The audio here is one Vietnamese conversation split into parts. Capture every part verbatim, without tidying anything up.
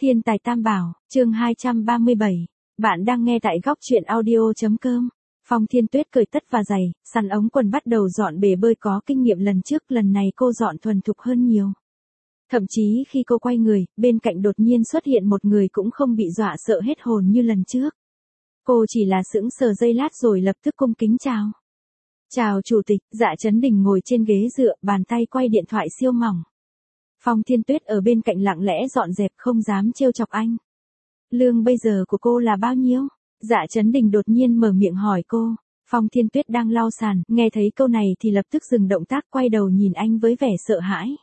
Thiên tài tam bảo, chương hai trăm ba mươi bảy. Bạn đang nghe tại góc truyện audio.com. Phong Thiên Tuyết cởi tất và giày, săn ống quần bắt đầu dọn bể bơi. Có kinh nghiệm lần trước, lần này cô dọn thuần thục hơn nhiều. Thậm chí khi cô quay người, bên cạnh đột nhiên xuất hiện một người cũng không bị dọa sợ hết hồn như lần trước. Cô chỉ là sững sờ giây lát rồi lập tức cung kính chào. Chào chủ tịch. Dạ Chấn Đình ngồi trên ghế dựa, bàn tay quay điện thoại siêu mỏng. Phong Thiên Tuyết ở bên cạnh lặng lẽ dọn dẹp, không dám trêu chọc anh. Lương bây giờ của cô là bao nhiêu? Dạ Chấn Đình đột nhiên mở miệng hỏi cô. Phong Thiên Tuyết đang lau sàn, nghe thấy câu này thì lập tức dừng động tác, quay đầu nhìn anh với vẻ sợ hãi.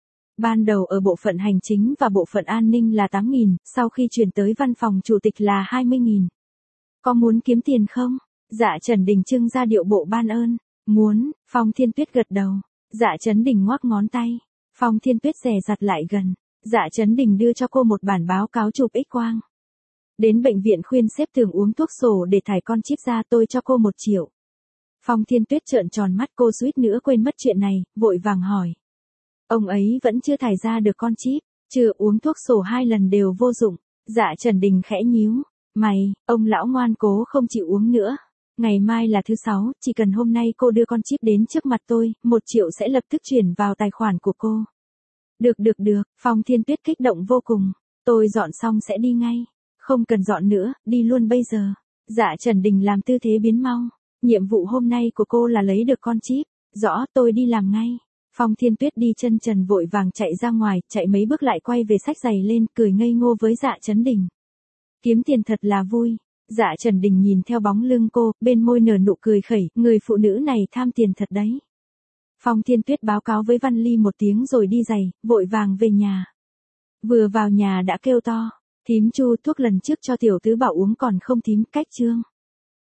Ban đầu ở bộ phận hành chính và bộ phận an ninh là tám nghìn, sau khi chuyển tới văn phòng chủ tịch là hai mươi nghìn. Có muốn kiếm tiền không? Dạ Chấn Đình trưng ra điệu bộ ban ơn. Muốn. Phong Thiên Tuyết gật đầu. Dạ Chấn Đình ngoắc ngón tay. Phong Thiên Tuyết dè dặt lại gần. Dạ Chấn Đình đưa cho cô một bản báo cáo chụp X-quang. Đến bệnh viện khuyên xếp tường uống thuốc sổ để thải con chip ra, tôi cho cô một triệu. Phong Thiên Tuyết trợn tròn mắt, cô suýt nữa quên mất chuyện này, vội vàng hỏi. Ông ấy vẫn chưa thải ra được con chip, chưa, uống thuốc sổ hai lần đều vô dụng. Dạ Chấn Đình khẽ nhíu. Mày, ông lão ngoan cố không chịu uống nữa. Ngày mai là thứ sáu, chỉ cần hôm nay cô đưa con chip đến trước mặt tôi, một triệu sẽ lập tức chuyển vào tài khoản của cô. Được được được, Phong Thiên Tuyết kích động vô cùng. Tôi dọn xong sẽ đi ngay. Không cần dọn nữa, đi luôn bây giờ. Dạ Chấn Đình làm tư thế biến mau. Nhiệm vụ hôm nay của cô là lấy được con chip. Rõ, tôi đi làm ngay. Phong Thiên Tuyết đi chân trần vội vàng chạy ra ngoài, chạy mấy bước lại quay về xách giày lên, cười ngây ngô với Dạ Chấn Đình. Kiếm tiền thật là vui. Dạ Chấn Đình nhìn theo bóng lưng cô, bên môi nở nụ cười khẩy, người phụ nữ này tham tiền thật đấy. Phong Thiên Tuyết báo cáo với Văn Ly một tiếng rồi đi giày, vội vàng về nhà. Vừa vào nhà đã kêu to. Thím Chu, thuốc lần trước cho tiểu tứ bảo uống còn không thím? Cách chương.